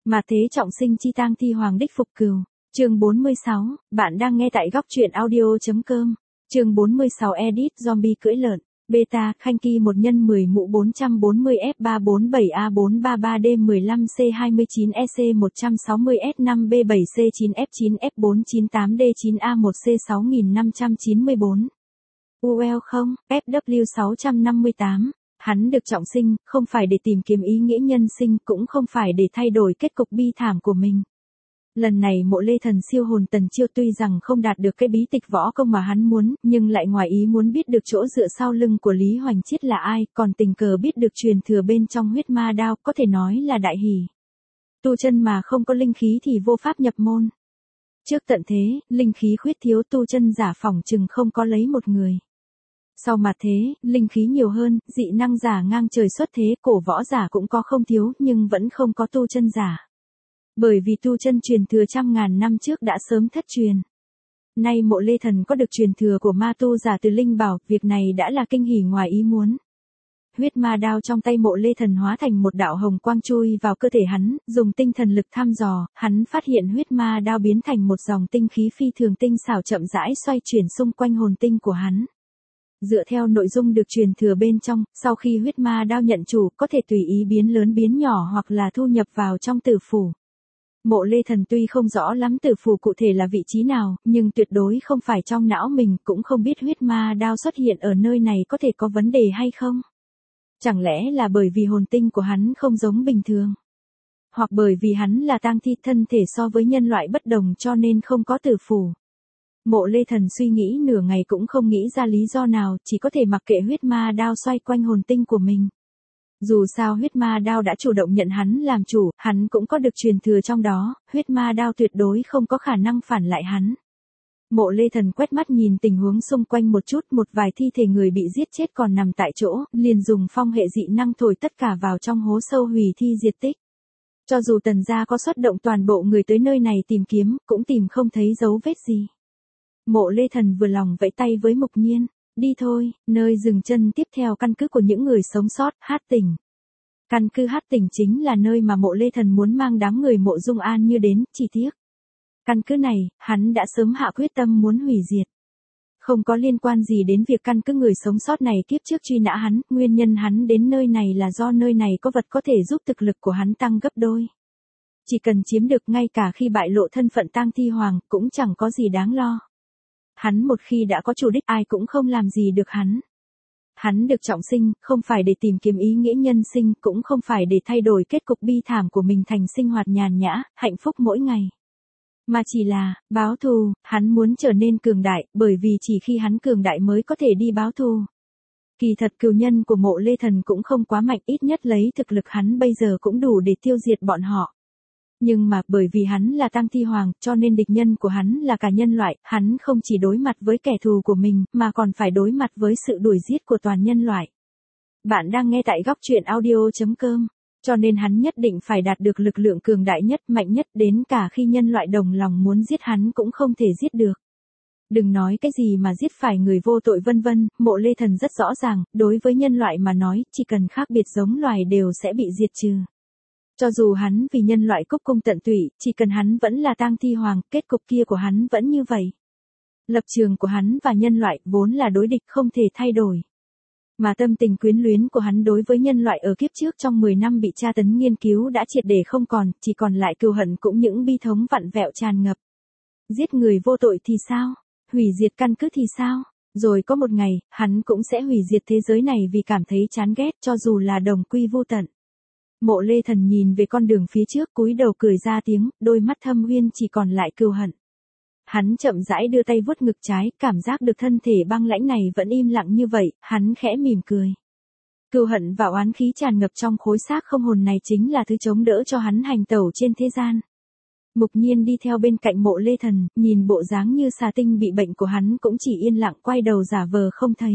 Mà thế trọng sinh chi tang thi hoàng đích phục cừu. Chương 46, bạn đang nghe tại góc truyện audio.com. Chương 46 edit zombie cưỡi lợn. Beta, Khanh Ki 1 x 10 mũ 440 F347A433D15C209S169F9F498D9A1C6594. UL không, FW 658. Hắn được trọng sinh, không phải để tìm kiếm ý nghĩa nhân sinh, cũng không phải để thay đổi kết cục bi thảm của mình. Lần này Mộ Lê Thần siêu hồn Tần Chiêu tuy rằng không đạt được cái bí tịch võ công mà hắn muốn, nhưng lại ngoài ý muốn biết được chỗ dựa sau lưng của Lý Hoành Chiết là ai, còn tình cờ biết được truyền thừa bên trong huyết ma đao, có thể nói là đại hỉ. Tu chân mà không có linh khí thì vô pháp nhập môn. Trước tận thế, linh khí khuyết thiếu, tu chân giả phỏng chừng không có lấy một người. Sau mà thế, linh khí nhiều hơn, dị năng giả ngang trời xuất thế, cổ võ giả cũng có không thiếu, nhưng vẫn không có tu chân giả. Bởi vì tu chân truyền thừa trăm ngàn năm trước đã sớm thất truyền. Nay Mộ Lê Thần có được truyền thừa của ma tu giả từ linh bảo, việc này đã là kinh hỉ ngoài ý muốn. Huyết ma đao trong tay Mộ Lê Thần hóa thành một đạo hồng quang chui vào cơ thể hắn, dùng tinh thần lực thăm dò, hắn phát hiện huyết ma đao biến thành một dòng tinh khí phi thường tinh xảo chậm rãi xoay chuyển xung quanh hồn tinh của hắn. Dựa theo nội dung được truyền thừa bên trong, sau khi huyết ma đao nhận chủ, có thể tùy ý biến lớn biến nhỏ hoặc là thu nhập vào trong tử phủ. Mộ Lê Thần tuy không rõ lắm tử phủ cụ thể là vị trí nào, nhưng tuyệt đối không phải trong não mình, cũng không biết huyết ma đao xuất hiện ở nơi này có thể có vấn đề hay không. Chẳng lẽ là bởi vì hồn tinh của hắn không giống bình thường? Hoặc bởi vì hắn là tang thi, thân thể so với nhân loại bất đồng cho nên không có tử phủ. Mộ Lê Thần suy nghĩ nửa ngày cũng không nghĩ ra lý do nào, chỉ có thể mặc kệ huyết ma đao xoay quanh hồn tinh của mình. Dù sao huyết ma đao đã chủ động nhận hắn làm chủ, hắn cũng có được truyền thừa trong đó, huyết ma đao tuyệt đối không có khả năng phản lại hắn. Mộ Lê Thần quét mắt nhìn tình huống xung quanh một chút, một vài thi thể người bị giết chết còn nằm tại chỗ, liền dùng phong hệ dị năng thổi tất cả vào trong hố sâu hủy thi diệt tích. Cho dù Tần gia có xuất động toàn bộ người tới nơi này tìm kiếm, cũng tìm không thấy dấu vết gì. Mộ Lê Thần vừa lòng vẫy tay với Mục Nhiên, đi thôi, nơi dừng chân tiếp theo căn cứ của những người sống sót, Hát Tỉnh. Căn cứ Hát Tỉnh chính là nơi mà Mộ Lê Thần muốn mang đám người Mộ Dung An Như đến, chỉ tiếc. Căn cứ này, hắn đã sớm hạ quyết tâm muốn hủy diệt. Không có liên quan gì đến việc căn cứ người sống sót này kiếp trước truy nã hắn, nguyên nhân hắn đến nơi này là do nơi này có vật có thể giúp thực lực của hắn tăng gấp đôi. Chỉ cần chiếm được ngay cả khi bại lộ thân phận tang thi hoàng, cũng chẳng có gì đáng lo. Hắn một khi đã có chủ đích ai cũng không làm gì được hắn. Hắn được trọng sinh, không phải để tìm kiếm ý nghĩa nhân sinh, cũng không phải để thay đổi kết cục bi thảm của mình thành sinh hoạt nhàn nhã, hạnh phúc mỗi ngày. Mà chỉ là, báo thù, hắn muốn trở nên cường đại, bởi vì chỉ khi hắn cường đại mới có thể đi báo thù. Kỳ thật cừu nhân của Mộ Lê Thần cũng không quá mạnh, ít nhất lấy thực lực hắn bây giờ cũng đủ để tiêu diệt bọn họ. Nhưng mà bởi vì hắn là tang thi hoàng, cho nên địch nhân của hắn là cả nhân loại, hắn không chỉ đối mặt với kẻ thù của mình, mà còn phải đối mặt với sự đuổi giết của toàn nhân loại. Bạn đang nghe tại góc truyện audio.com, cho nên hắn nhất định phải đạt được lực lượng cường đại nhất, mạnh nhất, đến cả khi nhân loại đồng lòng muốn giết hắn cũng không thể giết được. Đừng nói cái gì mà giết phải người vô tội vân vân, Mộ Lê Thần rất rõ ràng, đối với nhân loại mà nói, chỉ cần khác biệt giống loài đều sẽ bị diệt trừ. Cho dù hắn vì nhân loại cúc cung tận tụy, chỉ cần hắn vẫn là tang thi hoàng, kết cục kia của hắn vẫn như vậy. Lập trường của hắn và nhân loại vốn là đối địch không thể thay đổi. Mà tâm tình quyến luyến của hắn đối với nhân loại ở kiếp trước trong 10 năm bị tra tấn nghiên cứu đã triệt để không còn, chỉ còn lại cừu hận cũng những bi thống vặn vẹo tràn ngập. Giết người vô tội thì sao? Hủy diệt căn cứ thì sao? Rồi có một ngày, hắn cũng sẽ hủy diệt thế giới này vì cảm thấy chán ghét, cho dù là đồng quy vô tận. Mộ Lê Thần nhìn về con đường phía trước, cúi đầu cười ra tiếng, đôi mắt thâm uyên chỉ còn lại cừu hận. Hắn chậm rãi đưa tay vuốt ngực trái, cảm giác được thân thể băng lãnh này vẫn im lặng như vậy, hắn khẽ mỉm cười. Cừu hận và oán khí tràn ngập trong khối xác không hồn này chính là thứ chống đỡ cho hắn hành tẩu trên thế gian. Mục Nhiên đi theo bên cạnh Mộ Lê Thần, nhìn bộ dáng như xà tinh bị bệnh của hắn cũng chỉ yên lặng quay đầu giả vờ không thấy.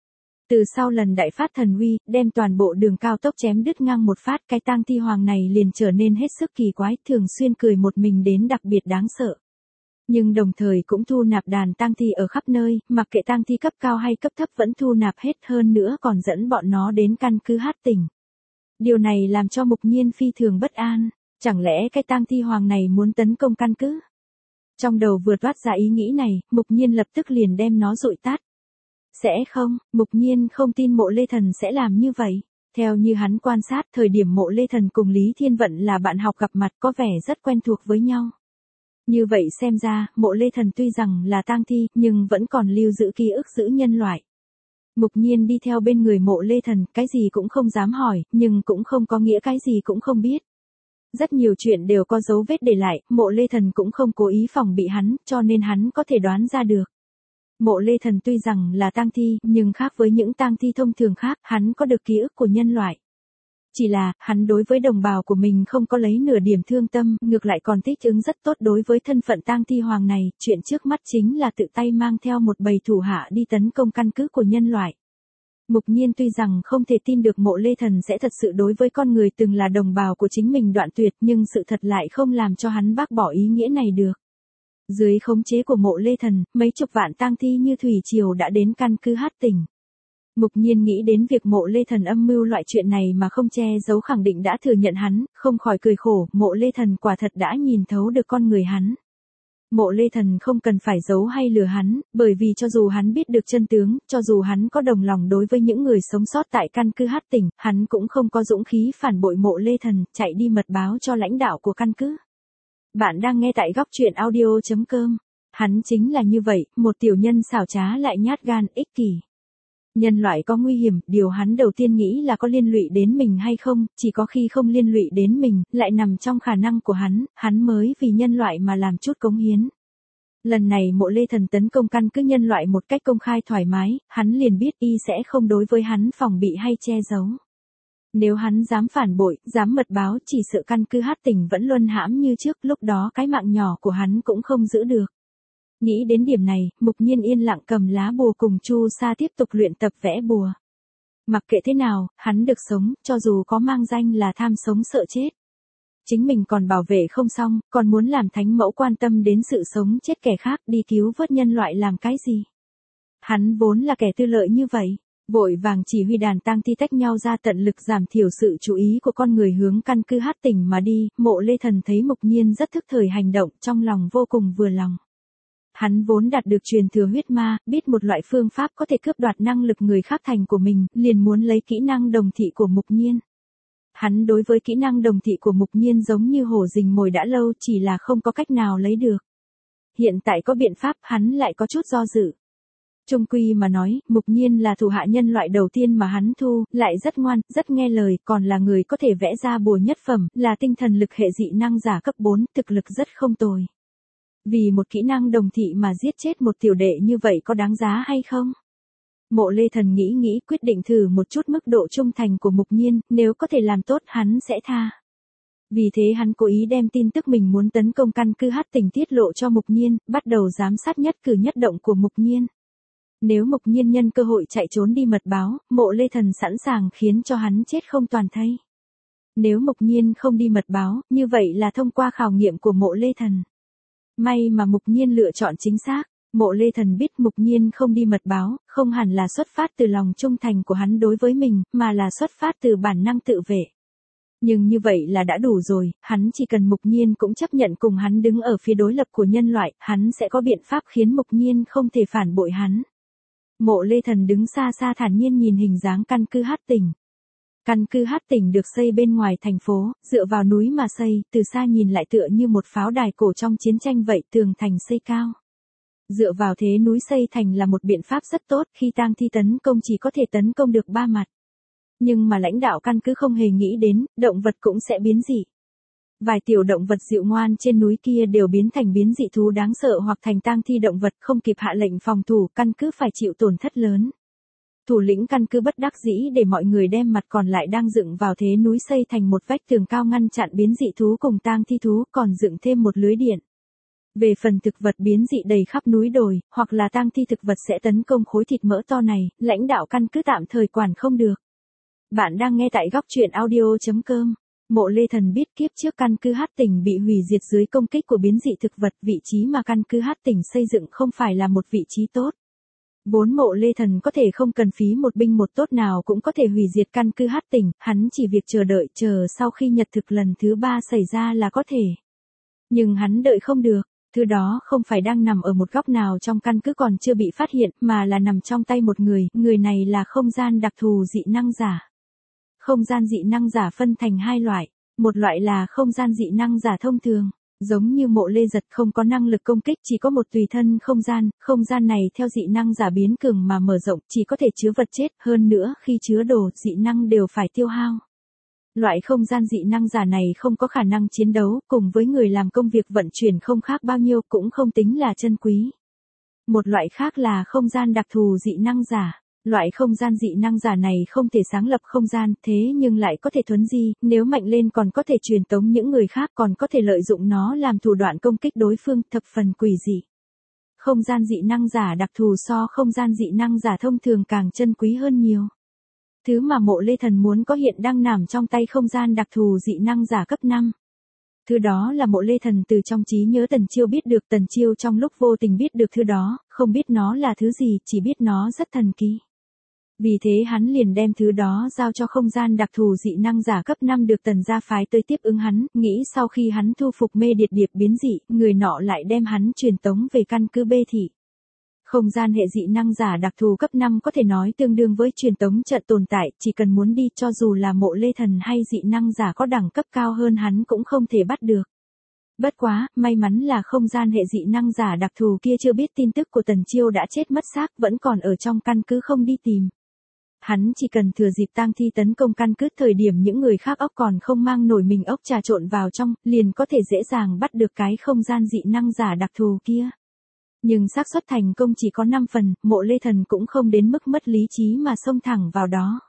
Từ sau lần đại phát thần uy, đem toàn bộ đường cao tốc chém đứt ngang một phát, cái tang thi hoàng này liền trở nên hết sức kỳ quái, thường xuyên cười một mình đến đặc biệt đáng sợ. Nhưng đồng thời cũng thu nạp đàn tang thi ở khắp nơi, mặc kệ tang thi cấp cao hay cấp thấp vẫn thu nạp hết, hơn nữa còn dẫn bọn nó đến căn cứ Hát Tỉnh. Điều này làm cho Mục Nhiên phi thường bất an. Chẳng lẽ cái tang thi hoàng này muốn tấn công căn cứ? Trong đầu vừa toát ra ý nghĩ này, Mục Nhiên lập tức liền đem nó dụi tắt. Sẽ không, Mục Nhiên không tin Mộ Lê Thần sẽ làm như vậy. Theo như hắn quan sát, thời điểm Mộ Lê Thần cùng Lý Thiên Vận là bạn học gặp mặt có vẻ rất quen thuộc với nhau. Như vậy xem ra, Mộ Lê Thần tuy rằng là tang thi, nhưng vẫn còn lưu giữ ký ức giữ nhân loại. Mục Nhiên đi theo bên người Mộ Lê Thần, cái gì cũng không dám hỏi, nhưng cũng không có nghĩa cái gì cũng không biết. Rất nhiều chuyện đều có dấu vết để lại, Mộ Lê Thần cũng không cố ý phòng bị hắn, cho nên hắn có thể đoán ra được. Mộ Lê Thần tuy rằng là tang thi, nhưng khác với những tang thi thông thường khác, hắn có được ký ức của nhân loại. Chỉ là, hắn đối với đồng bào của mình không có lấy nửa điểm thương tâm, ngược lại còn thích ứng rất tốt đối với thân phận tang thi hoàng này, chuyện trước mắt chính là tự tay mang theo một bầy thủ hạ đi tấn công căn cứ của nhân loại. Mục Nhiên tuy rằng không thể tin được Mộ Lê Thần sẽ thật sự đối với con người từng là đồng bào của chính mình đoạn tuyệt, nhưng sự thật lại không làm cho hắn bác bỏ ý nghĩa này được. Dưới khống chế của Mộ Lê Thần, mấy chục vạn tang thi như thủy triều đã đến căn cứ Hát Tỉnh. Mục Nhiên nghĩ đến việc Mộ Lê Thần âm mưu loại chuyện này mà không che giấu khẳng định đã thừa nhận hắn, không khỏi cười khổ, Mộ Lê Thần quả thật đã nhìn thấu được con người hắn. Mộ Lê Thần không cần phải giấu hay lừa hắn, bởi vì cho dù hắn biết được chân tướng, cho dù hắn có đồng lòng đối với những người sống sót tại căn cứ Hát Tỉnh, hắn cũng không có dũng khí phản bội Mộ Lê Thần, chạy đi mật báo cho lãnh đạo của căn cứ. Bạn đang nghe tại góc truyện audio.com. Hắn chính là như vậy, một tiểu nhân xảo trá lại nhát gan, ích kỷ. Nhân loại có nguy hiểm, điều hắn đầu tiên nghĩ là có liên lụy đến mình hay không, chỉ có khi không liên lụy đến mình, lại nằm trong khả năng của hắn mới vì nhân loại mà làm chút cống hiến. Lần này Mộ Lê Thần tấn công căn cứ nhân loại một cách công khai thoải mái, hắn liền biết y sẽ không đối với hắn phòng bị hay che giấu. Nếu hắn dám phản bội, dám mật báo, chỉ sợ căn cứ Hát Tỉnh vẫn luân hãm như trước, lúc đó cái mạng nhỏ của hắn cũng không giữ được. Nghĩ đến điểm này, Mục Nhiên yên lặng cầm lá bùa cùng Chu Sa tiếp tục luyện tập vẽ bùa. Mặc kệ thế nào, hắn được sống, cho dù có mang danh là tham sống sợ chết. Chính mình còn bảo vệ không xong, còn muốn làm thánh mẫu quan tâm đến sự sống chết kẻ khác, đi cứu vớt nhân loại làm cái gì. Hắn vốn là kẻ tư lợi như vậy, vội vàng chỉ huy đàn tang thi tách nhau ra tận lực giảm thiểu sự chú ý của con người hướng căn cứ Hát Tỉnh mà đi. Mộ Lê Thần thấy Mục Nhiên rất thức thời hành động, trong lòng vô cùng vừa lòng. Hắn vốn đạt được truyền thừa huyết ma, biết một loại phương pháp có thể cướp đoạt năng lực người khác thành của mình, liền muốn lấy kỹ năng đồng thị của Mục Nhiên. Hắn đối với kỹ năng đồng thị của Mục Nhiên giống như hổ rình mồi đã lâu, chỉ là không có cách nào lấy được. Hiện tại có biện pháp, hắn lại có chút do dự. Chung quy mà nói, Mục Nhiên là thủ hạ nhân loại đầu tiên mà hắn thu, lại rất ngoan, rất nghe lời, còn là người có thể vẽ ra bùa nhất phẩm, là tinh thần lực hệ dị năng giả cấp 4, thực lực rất không tồi. Vì một kỹ năng đồng thị mà giết chết một tiểu đệ như vậy có đáng giá hay không? Mộ Lê Thần nghĩ quyết định thử một chút mức độ trung thành của Mục Nhiên, nếu có thể làm tốt hắn sẽ tha. Vì thế hắn cố ý đem tin tức mình muốn tấn công căn cứ Hát Tỉnh tiết lộ cho Mục Nhiên, bắt đầu giám sát nhất cử nhất động của Mục Nhiên. Nếu Mục Nhiên nhân cơ hội chạy trốn đi mật báo, Mộ Lê Thần sẵn sàng khiến cho hắn chết không toàn thây. Nếu Mục Nhiên không đi mật báo, như vậy là thông qua khảo nghiệm của Mộ Lê Thần. May mà Mục Nhiên lựa chọn chính xác. Mộ Lê Thần biết Mục Nhiên không đi mật báo, không hẳn là xuất phát từ lòng trung thành của hắn đối với mình, mà là xuất phát từ bản năng tự vệ. Nhưng như vậy là đã đủ rồi, hắn chỉ cần Mục Nhiên cũng chấp nhận cùng hắn đứng ở phía đối lập của nhân loại, hắn sẽ có biện pháp khiến Mục Nhiên không thể phản bội hắn. Mộ Lê Thần đứng xa xa thản nhiên nhìn hình dáng căn cứ Hát Tỉnh. Căn cứ Hát Tỉnh được xây bên ngoài thành phố, dựa vào núi mà xây, từ xa nhìn lại tựa như một pháo đài cổ trong chiến tranh vậy, tường thành xây cao. Dựa vào thế núi xây thành là một biện pháp rất tốt, khi tang thi tấn công chỉ có thể tấn công được 3 mặt. Nhưng mà lãnh đạo căn cứ không hề nghĩ đến, động vật cũng sẽ biến dị. Vài tiểu động vật dịu ngoan trên núi kia đều biến thành biến dị thú đáng sợ hoặc thành tang thi động vật, không kịp hạ lệnh phòng thủ, căn cứ phải chịu tổn thất lớn. Thủ lĩnh căn cứ bất đắc dĩ để mọi người đem mặt còn lại đang dựng vào thế núi xây thành một vách tường cao ngăn chặn biến dị thú cùng tang thi thú, còn dựng thêm một lưới điện. Về phần thực vật biến dị đầy khắp núi đồi, hoặc là tang thi thực vật sẽ tấn công khối thịt mỡ to này, lãnh đạo căn cứ tạm thời quản không được. Bạn đang nghe tại góc truyện audio.com. Mộ Lê Thần biết kiếp trước căn cứ Hát Tỉnh bị hủy diệt dưới công kích của biến dị thực vật, vị trí mà căn cứ Hát Tỉnh xây dựng không phải là một vị trí tốt. Vốn Mộ Lê Thần có thể không cần phí một binh một tốt nào cũng có thể hủy diệt căn cứ Hát Tỉnh, hắn chỉ việc chờ đợi chờ sau khi nhật thực lần thứ 3 xảy ra là có thể. Nhưng hắn đợi không được, thứ đó không phải đang nằm ở một góc nào trong căn cứ còn chưa bị phát hiện mà là nằm trong tay một người này là không gian đặc thù dị năng giả. Không gian dị năng giả phân thành hai loại, một loại là không gian dị năng giả thông thường. Giống như Mộ Lê Giật không có năng lực công kích chỉ có một tùy thân không gian này theo dị năng giả biến cường mà mở rộng chỉ có thể chứa vật chết, hơn nữa khi chứa đồ dị năng đều phải tiêu hao. Loại không gian dị năng giả này không có khả năng chiến đấu, cùng với người làm công việc vận chuyển không khác bao nhiêu cũng không tính là chân quý. Một loại khác là không gian đặc thù dị năng giả. Loại không gian dị năng giả này không thể sáng lập không gian, thế nhưng lại có thể thuấn di, nếu mạnh lên còn có thể truyền tống những người khác, còn có thể lợi dụng nó làm thủ đoạn công kích đối phương, thập phần quỷ dị. Không gian dị năng giả đặc thù so không gian dị năng giả thông thường càng chân quý hơn nhiều. Thứ mà Mộ Lê Thần muốn có hiện đang nằm trong tay không gian đặc thù dị năng giả cấp 5. Thứ đó là Mộ Lê Thần từ trong trí nhớ Tần Chiêu biết được, Tần Chiêu trong lúc vô tình biết được thứ đó, không biết nó là thứ gì, chỉ biết nó rất thần kỳ. Vì thế hắn liền đem thứ đó giao cho không gian đặc thù dị năng giả cấp 5 được Tần gia phái tới tiếp ứng hắn, nghĩ sau khi hắn thu phục mê điệp điệp biến dị, người nọ lại đem hắn truyền tống về căn cứ B thị. Không gian hệ dị năng giả đặc thù cấp 5 có thể nói tương đương với truyền tống trận tồn tại, chỉ cần muốn đi cho dù là Mộ Lê Thần hay dị năng giả có đẳng cấp cao hơn hắn cũng không thể bắt được. Bất quá, may mắn là không gian hệ dị năng giả đặc thù kia chưa biết tin tức của Tần Chiêu đã chết mất xác, vẫn còn ở trong căn cứ không đi tìm. Hắn chỉ cần thừa dịp tang thi tấn công căn cứ thời điểm những người khác ốc còn không mang nổi mình ốc trà trộn vào trong, liền có thể dễ dàng bắt được cái không gian dị năng giả đặc thù kia. Nhưng xác suất thành công chỉ có 5 phần, Mộ Lê Thần cũng không đến mức mất lý trí mà xông thẳng vào đó.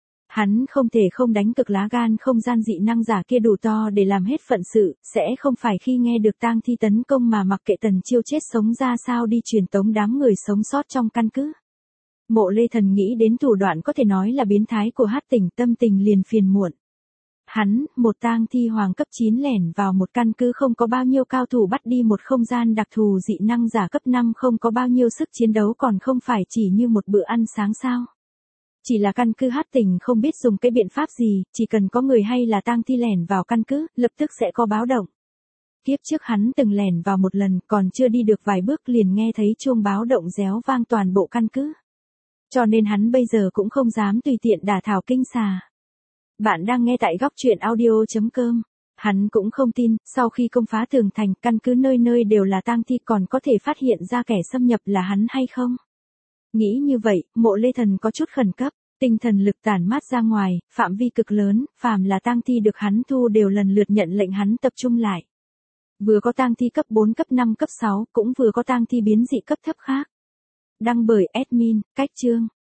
Hắn không thể không đánh cực lá gan không gian dị năng giả kia đủ to để làm hết phận sự, sẽ không phải khi nghe được tang thi tấn công mà mặc kệ Tần Chiêu chết sống ra sao đi truyền tống đám người sống sót trong căn cứ. Mộ Lê Thần nghĩ đến thủ đoạn có thể nói là biến thái của Hát Tỉnh, tâm tình liền phiền muộn. Hắn, một tang thi hoàng cấp 9 lẻn vào một căn cứ không có bao nhiêu cao thủ bắt đi một không gian đặc thù dị năng giả cấp 5 không có bao nhiêu sức chiến đấu còn không phải chỉ như một bữa ăn sáng sao. Chỉ là căn cứ Hát Tỉnh không biết dùng cái biện pháp gì, chỉ cần có người hay là tang thi lẻn vào căn cứ, lập tức sẽ có báo động. Kiếp trước hắn từng lẻn vào một lần, còn chưa đi được vài bước liền nghe thấy chuông báo động réo vang toàn bộ căn cứ. Cho nên hắn bây giờ cũng không dám tùy tiện đả thảo kinh xà. Bạn đang nghe tại góc truyện audio.com. Hắn cũng không tin, sau khi công phá tường thành, căn cứ nơi nơi đều là tang thi còn có thể phát hiện ra kẻ xâm nhập là hắn hay không. Nghĩ như vậy, Mộ Lê Thần có chút khẩn cấp, tinh thần lực tản mát ra ngoài, phạm vi cực lớn, phàm là tang thi được hắn thu đều lần lượt nhận lệnh hắn tập trung lại. Vừa có tang thi cấp 4, cấp 5, cấp 6, cũng vừa có tang thi biến dị cấp thấp khác. Đăng bởi admin, cách chương.